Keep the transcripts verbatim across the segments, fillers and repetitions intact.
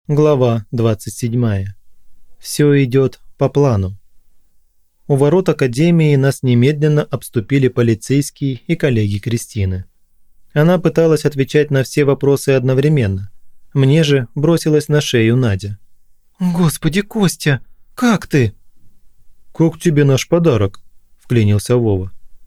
Глава двадцать седьмая. Все идет по плану. У ворот академии нас немедленно обступили полицейские и коллеги Кристины. Она пыталась отвечать на все вопросы одновременно. Мне же бросилась на шею Надя. «Господи, Костя, как ты?» «Как тебе наш подарок?» – вклинился Вова.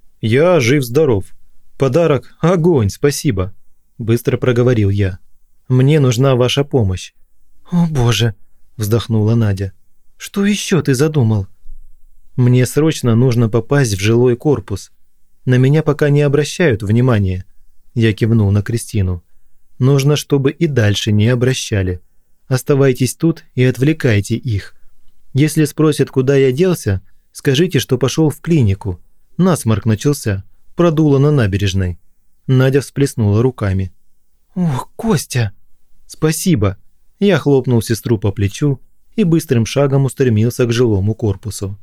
«Я жив-здоров. Подарок – огонь, спасибо», – быстро проговорил я. «Мне нужна ваша помощь». «О боже!» – вздохнула Надя. «Что еще ты задумал?» «Мне срочно нужно попасть в жилой корпус. На меня пока не обращают внимания». Я кивнул на Кристину. «Нужно, чтобы и дальше не обращали. Оставайтесь тут и отвлекайте их. Если спросят, куда я делся, скажите, что пошел в клинику. Насморк начался, продуло на набережной». Надя всплеснула руками. «Ох, Костя!» «Спасибо!» Я хлопнул сестру по плечу и быстрым шагом устремился к жилому корпусу.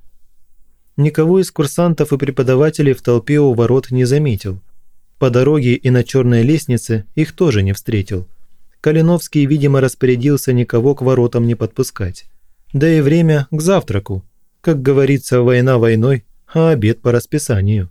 Никого из курсантов и преподавателей в толпе у ворот не заметил. По дороге и на черной лестнице их тоже не встретил. Калиновский, видимо, распорядился никого к воротам не подпускать. Да и время к завтраку. Как говорится, война войной, а обед по расписанию.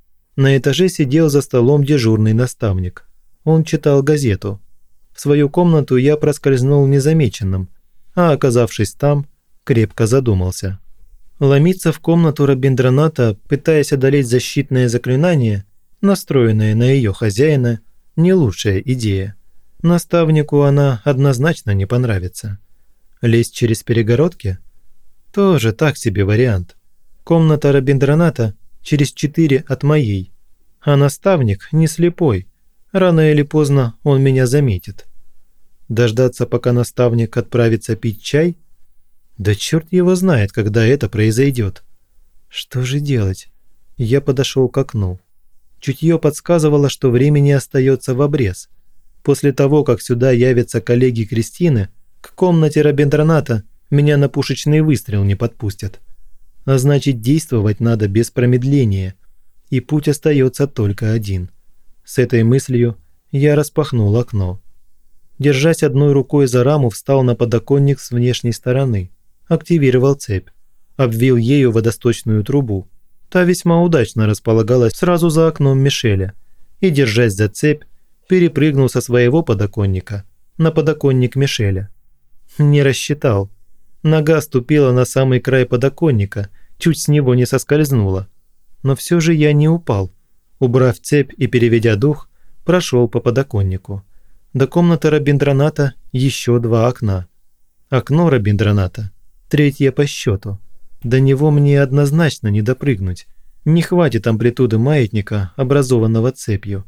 На этаже сидел за столом дежурный наставник. Он читал газету. В свою комнату я проскользнул незамеченным, а, оказавшись там, крепко задумался. Ломиться в комнату Рабиндраната, пытаясь одолеть защитное заклинание, настроенное на ее хозяина, не лучшая идея. Наставнику она однозначно не понравится. Лезть через перегородки? Тоже так себе вариант. Комната Рабиндраната через четыре от моей, а наставник не слепой. Рано или поздно он меня заметит. Дождаться, пока наставник отправится пить чай? Да черт его знает, когда это произойдет. Что же делать? Я подошел к окну. Чутье подсказывало, что времени остается в обрез. После того, как сюда явятся коллеги Кристины, к комнате Рабиндраната меня на пушечный выстрел не подпустят. А значит, действовать надо без промедления. И путь остается только один. С этой мыслью я распахнул окно. Держась одной рукой за раму, встал на подоконник с внешней стороны, активировал цепь, обвил ею водосточную трубу. Та весьма удачно располагалась сразу за окном Мишеля и, держась за цепь, перепрыгнул со своего подоконника на подоконник Мишеля. Не рассчитал. Нога ступила на самый край подоконника, чуть с него не соскользнула. Но все же я не упал. Убрав цепь и переведя дух, прошел по подоконнику. До комнаты Рабиндраната еще два окна. Окно Рабиндраната, третье по счету. До него мне однозначно не допрыгнуть. Не хватит амплитуды маятника, образованного цепью.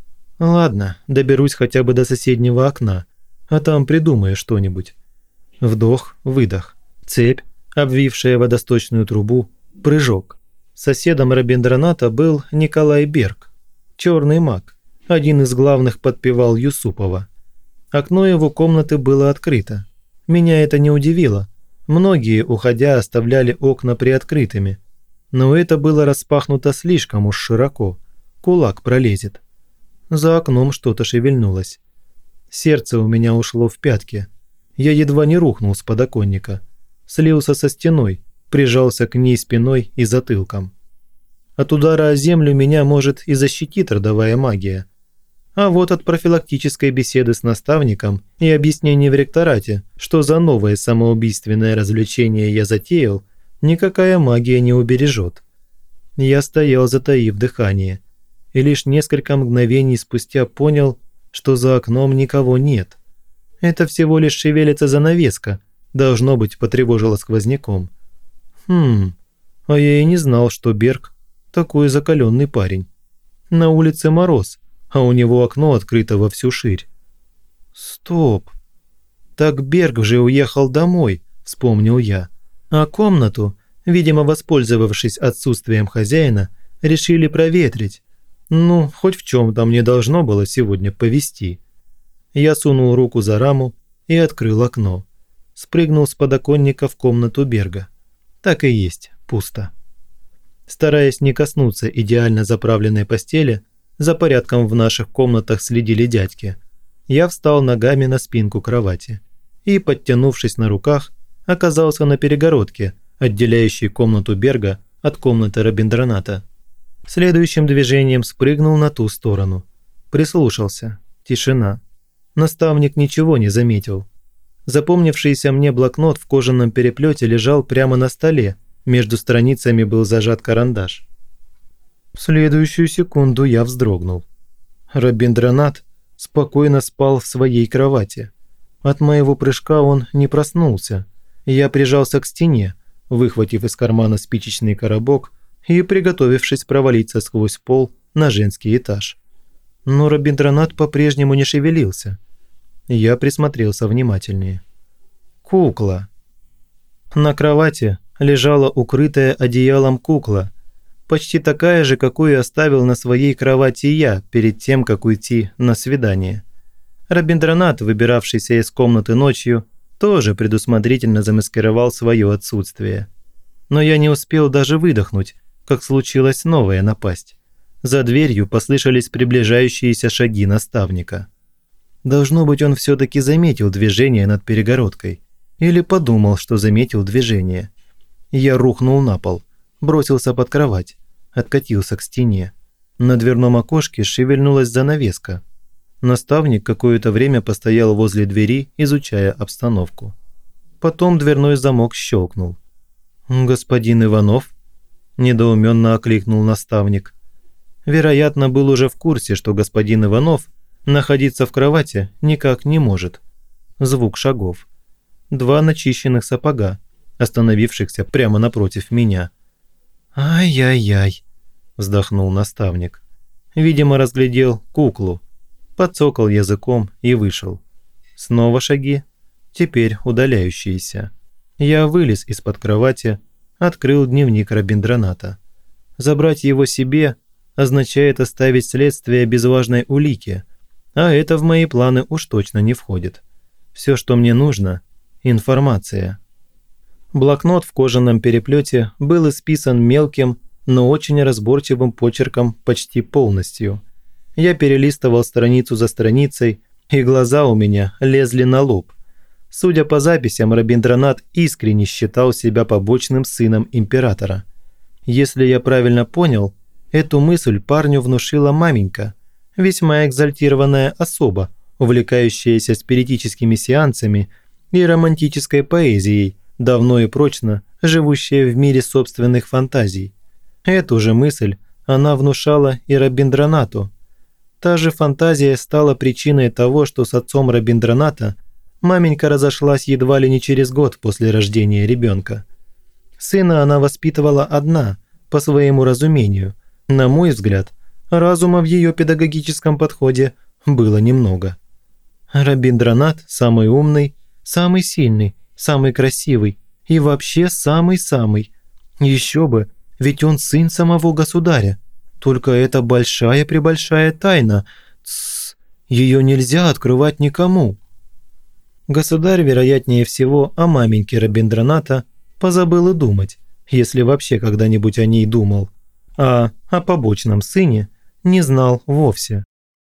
Ладно, доберусь хотя бы до соседнего окна, а там придумаю что-нибудь. Вдох, выдох. Цепь, обвившая водосточную трубу, прыжок. Соседом Рабиндраната был Николай Берг, черный маг, один из главных подпевал Юсупова. Окно его комнаты было открыто. Меня это не удивило. Многие, уходя, оставляли окна приоткрытыми. Но это было распахнуто слишком уж широко. Кулак пролезет. За окном что-то шевельнулось. Сердце у меня ушло в пятки. Я едва не рухнул с подоконника. Слился со стеной, прижался к ней спиной и затылком. От удара о землю меня, может, и защитит родовая магия. А вот от профилактической беседы с наставником и объяснений в ректорате, что за новое самоубийственное развлечение я затеял, никакая магия не убережет. Я стоял, затаив дыхание, и лишь несколько мгновений спустя понял, что за окном никого нет. Это всего лишь шевелится занавеска, должно быть, потревожила сквозняком. Хм, а я и не знал, что Берг такой закаленный парень. На улице мороз, а у него окно открыто во всю ширь. Стоп. Так Берг же уехал домой, вспомнил я. А комнату, видимо, воспользовавшись отсутствием хозяина, решили проветрить. Ну, хоть в чем-то мне должно было сегодня повезти. Я сунул руку за раму и открыл окно. Спрыгнул с подоконника в комнату Берга. Так и есть, пусто. Стараясь не коснуться идеально заправленной постели, за порядком в наших комнатах следили дядьки. Я встал ногами на спинку кровати и, подтянувшись на руках, оказался на перегородке, отделяющей комнату Берга от комнаты Рабиндраната. Следующим движением спрыгнул на ту сторону. Прислушался. Тишина. Наставник ничего не заметил. Запомнившийся мне блокнот в кожаном переплете лежал прямо на столе, между страницами был зажат карандаш. В следующую секунду я вздрогнул. Рабиндранат спокойно спал в своей кровати. От моего прыжка он не проснулся. Я прижался к стене, выхватив из кармана спичечный коробок и приготовившись провалиться сквозь пол на женский этаж. Но Рабиндранат по-прежнему не шевелился. Я присмотрелся внимательнее. Кукла. На кровати лежала укрытая одеялом кукла, почти такая же, какую оставил на своей кровати я перед тем, как уйти на свидание. Рабиндранат, выбиравшийся из комнаты ночью, тоже предусмотрительно замаскировал свое отсутствие. Но я не успел даже выдохнуть, как случилась новая напасть. За дверью послышались приближающиеся шаги наставника. Должно быть, он все-таки заметил движение над перегородкой. Или подумал, что заметил движение. Я рухнул на пол, бросился под кровать, откатился к стене. На дверном окошке шевельнулась занавеска. Наставник какое-то время постоял возле двери, изучая обстановку. Потом дверной замок щелкнул. «Господин Иванов?» – недоуменно окликнул наставник. Вероятно, был уже в курсе, что господин Иванов находиться в кровати никак не может. Звук шагов. Два начищенных сапога, остановившихся прямо напротив меня. «Ай-яй-яй», – вздохнул наставник. Видимо, разглядел куклу. Подцокал языком и вышел. Снова шаги, теперь удаляющиеся. Я вылез из-под кровати, открыл дневник Рабиндраната. Забрать его себе означает оставить следствие без важной улики, а это в мои планы уж точно не входит. Все, что мне нужно – информация. Блокнот в кожаном переплете был исписан мелким, но очень разборчивым почерком почти полностью. Я перелистывал страницу за страницей, и глаза у меня лезли на лоб. Судя по записям, Рабиндранат искренне считал себя побочным сыном императора. Если я правильно понял, эту мысль парню внушила маменька, весьма экзальтированная особа, увлекающаяся спиритическими сеансами и романтической поэзией, давно и прочно живущая в мире собственных фантазий. Эту же мысль она внушала и Рабиндранату. Та же фантазия стала причиной того, что с отцом Рабиндраната маменька разошлась едва ли не через год после рождения ребенка. Сына она воспитывала одна, по своему разумению. На мой взгляд, разума в ее педагогическом подходе было немного. Рабиндранат самый умный, самый сильный, самый красивый и вообще самый-самый. Еще бы, ведь он сын самого государя. Только это большая-пребольшая тайна. Тссс, ее нельзя открывать никому. Государь, вероятнее всего, о маменьке Рабиндраната позабыл и думать, если вообще когда-нибудь о ней думал, а о побочном сыне не знал вовсе.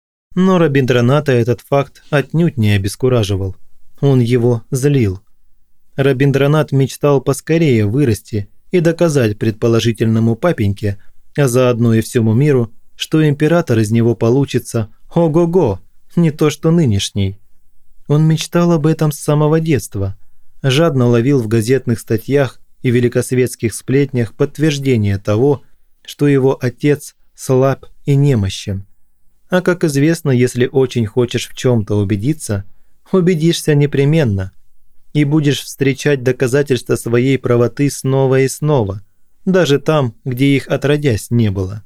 Но Рабиндраната этот факт отнюдь не обескураживал. Он его злил. Рабиндранат мечтал поскорее вырасти и доказать предположительному папеньке, а заодно и всему миру, что император из него получится ого-го, не то что нынешний. Он мечтал об этом с самого детства, жадно ловил в газетных статьях и великосветских сплетнях подтверждение того, что его отец слаб и немощен. А как известно, если очень хочешь в чем-то убедиться, убедишься непременно и будешь встречать доказательства своей правоты снова и снова, даже там, где их отродясь не было.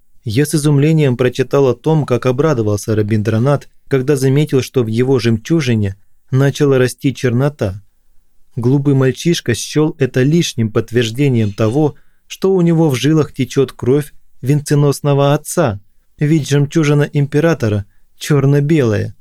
Я с изумлением прочитал о том, как обрадовался Рабиндранат, когда заметил, что в его жемчужине начала расти чернота. Глупый мальчишка счел это лишним подтверждением того, что у него в жилах течет кровь венценосного отца, ведь жемчужина императора черно-белая.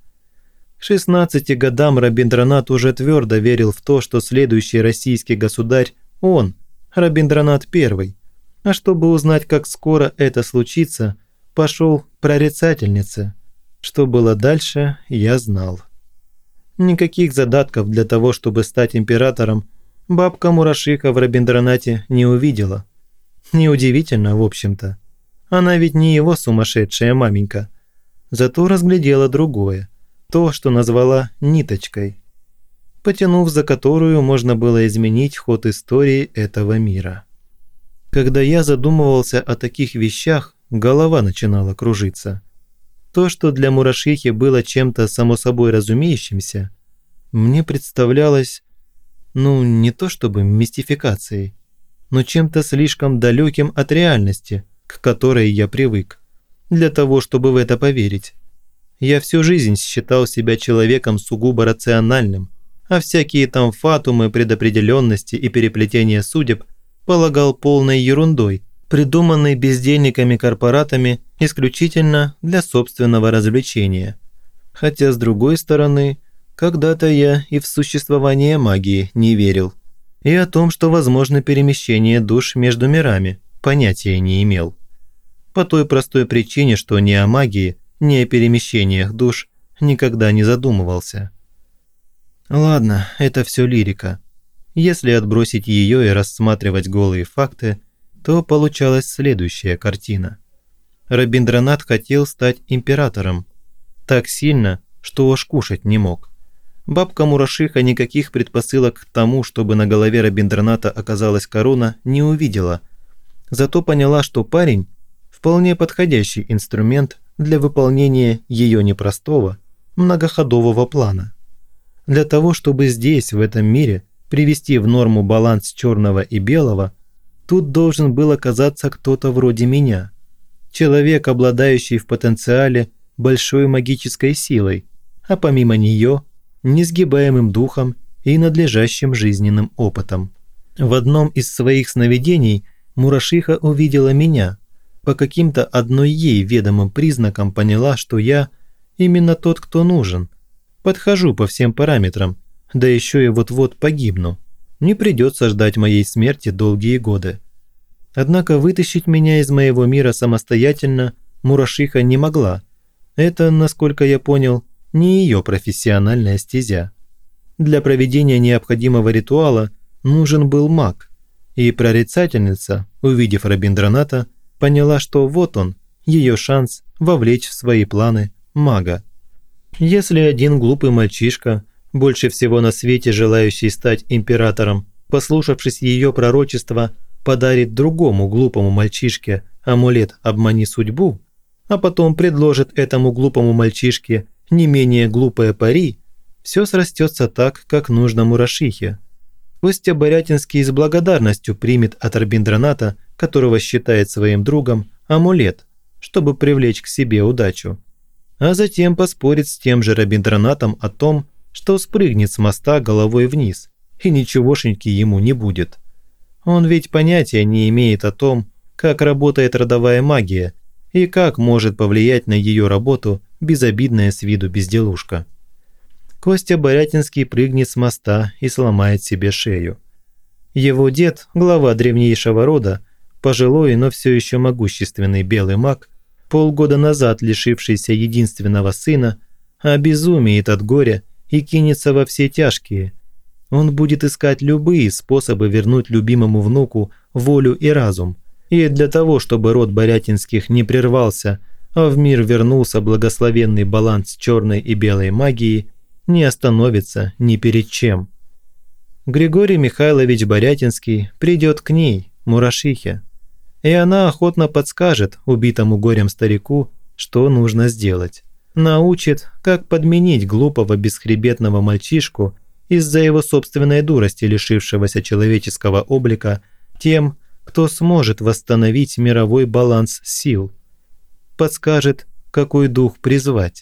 К шестнадцати годам Рабиндранат уже твердо верил в то, что следующий российский государь – он, Рабиндранат Первый. А чтобы узнать, как скоро это случится, пошел к прорицательнице. Что было дальше, я знал. Никаких задатков для того, чтобы стать императором, бабка Мурашиха в Рабиндранате не увидела. Неудивительно, в общем-то. Она ведь не его сумасшедшая маменька. Зато разглядела другое, то, что назвала ниточкой, потянув за которую можно было изменить ход истории этого мира. Когда я задумывался о таких вещах, голова начинала кружиться. То, что для Мурашихи было чем-то само собой разумеющимся, мне представлялось, ну, не то чтобы мистификацией, но чем-то слишком далеким от реальности, к которой я привык, для того, чтобы в это поверить. Я всю жизнь считал себя человеком сугубо рациональным, а всякие там фатумы, предопределенности и переплетения судеб полагал полной ерундой, придуманной бездельниками-корпоратами исключительно для собственного развлечения. Хотя, с другой стороны, когда-то я и в существование магии не верил. И о том, что возможно перемещение душ между мирами, понятия не имел. По той простой причине, что ни о магии, ни о перемещениях душ никогда не задумывался. Ладно, это все лирика. Если отбросить ее и рассматривать голые факты, то получалась следующая картина. Рабиндранат хотел стать императором. Так сильно, что аж кушать не мог. Бабка Мурашиха никаких предпосылок к тому, чтобы на голове Рабиндраната оказалась корона, не увидела. Зато поняла, что парень – вполне подходящий инструмент для выполнения ее непростого, многоходового плана. Для того, чтобы здесь, в этом мире, привести в норму баланс черного и белого, тут должен был оказаться кто-то вроде меня. Человек, обладающий в потенциале большой магической силой, а помимо нее – несгибаемым духом и надлежащим жизненным опытом. В одном из своих сновидений Мурашиха увидела меня. По каким-то одной ей ведомым признакам поняла, что я именно тот, кто нужен. Подхожу по всем параметрам, да еще и вот-вот погибну. Не придется ждать моей смерти долгие годы. Однако вытащить меня из моего мира самостоятельно Мурашиха не могла. Это, насколько я понял, не ее профессиональная стезя. Для проведения необходимого ритуала нужен был маг, и прорицательница, увидев Рабиндраната, поняла, что вот он, ее шанс вовлечь в свои планы мага. Если один глупый мальчишка, больше всего на свете желающий стать императором, послушавшись ее пророчества, подарит другому глупому мальчишке амулет «Обмани судьбу», а потом предложит этому глупому мальчишке не менее глупое пари, все срастется так, как нужно Мурашихе. Костя Борятинский с благодарностью примет от Рабиндраната, которого считает своим другом, амулет, чтобы привлечь к себе удачу. А затем поспорит с тем же Рабиндранатом о том, что спрыгнет с моста головой вниз, и ничегошеньки ему не будет. Он ведь понятия не имеет о том, как работает родовая магия и как может повлиять на ее работу безобидная с виду безделушка. Костя Борятинский прыгнет с моста и сломает себе шею. Его дед, глава древнейшего рода, пожилой, но все еще могущественный белый маг, полгода назад лишившийся единственного сына, обезумеет от горя и кинется во все тяжкие. Он будет искать любые способы вернуть любимому внуку волю и разум, и для того, чтобы род Борятинских не прервался, а в мир вернулся благословенный баланс черной и белой магии, не остановится ни перед чем. Григорий Михайлович Борятинский придет к ней, Мурашихе, и она охотно подскажет убитому горем старику, что нужно сделать. Научит, как подменить глупого бесхребетного мальчишку из-за его собственной дурости, лишившегося человеческого облика, тем, кто сможет восстановить мировой баланс сил. Подскажет, какой дух призвать.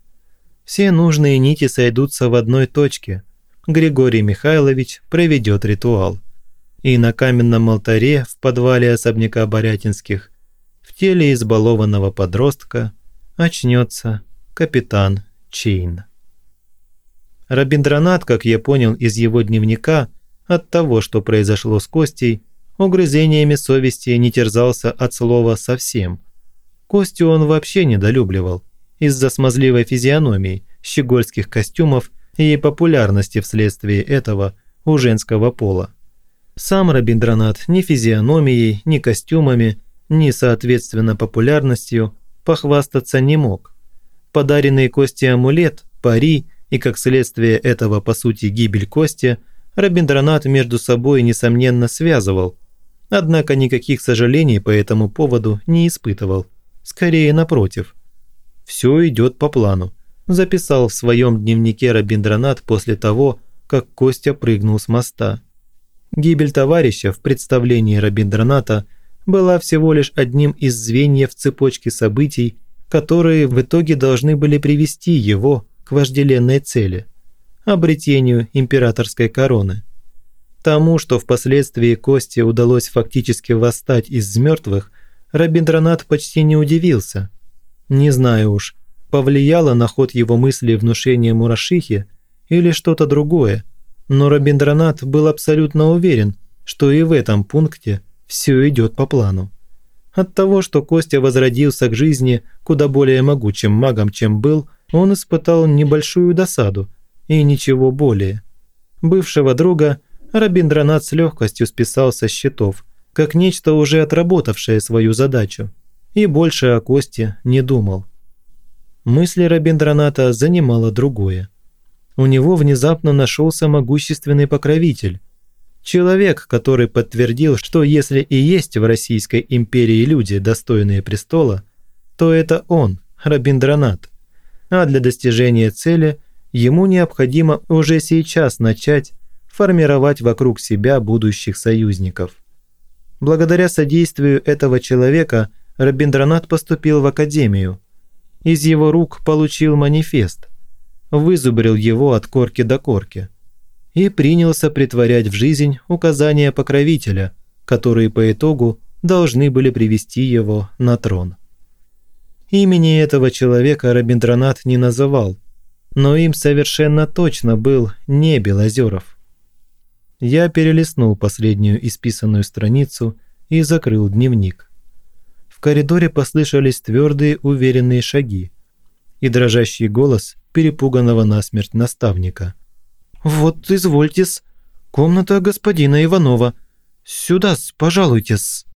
Все нужные нити сойдутся в одной точке. Григорий Михайлович проведет ритуал. И на каменном алтаре в подвале особняка Борятинских в теле избалованного подростка очнется капитан Чейн. Рабиндранат, как я понял из его дневника, от того, что произошло с Костей, угрызениями совести не терзался от слова совсем. Костю он вообще недолюбливал из-за смазливой физиономии, щегольских костюмов и популярности вследствие этого у женского пола. Сам Рабиндранат ни физиономией, ни костюмами, ни, соответственно, популярностью похвастаться не мог. Подаренный Косте амулет, пари и, как следствие этого, по сути, гибель Кости, Рабиндранат между собой, несомненно, связывал, однако никаких сожалений по этому поводу не испытывал. Скорее, напротив. «Все идет по плану», записал в своем дневнике Рабиндранат после того, как Костя прыгнул с моста. Гибель товарища в представлении Рабиндраната была всего лишь одним из звеньев цепочки событий, которые в итоге должны были привести его к вожделенной цели – обретению императорской короны. Тому, что впоследствии Косте удалось фактически восстать из мертвых, Рабиндранат почти не удивился. Не знаю уж, повлияло на ход его мысли внушение Мурашихи или что-то другое, но Рабиндранат был абсолютно уверен, что и в этом пункте все идет по плану. От того, что Костя возродился к жизни куда более могучим магом, чем был, он испытал небольшую досаду и ничего более. Бывшего друга Рабиндранат с легкостью списал со счетов, как нечто уже отработавшее свою задачу, и больше о Косте не думал. Мысли Рабиндраната занимало другое. У него внезапно нашелся могущественный покровитель. Человек, который подтвердил, что если и есть в Российской империи люди, достойные престола, то это он, Рабиндранат. А для достижения цели ему необходимо уже сейчас начать формировать вокруг себя будущих союзников. Благодаря содействию этого человека Рабиндранат поступил в академию. Из его рук получил манифест, вызубрил его от корки до корки и принялся претворять в жизнь указания покровителя, которые по итогу должны были привести его на трон. Имени этого человека Рабиндранат не называл, но им совершенно точно был не Белозеров. Я перелистнул последнюю исписанную страницу и закрыл дневник. В коридоре послышались твердые, уверенные шаги и дрожащий голос перепуганного насмерть наставника. «Вот, извольте-с, комната господина Иванова. Сюда-с, пожалуйте-с».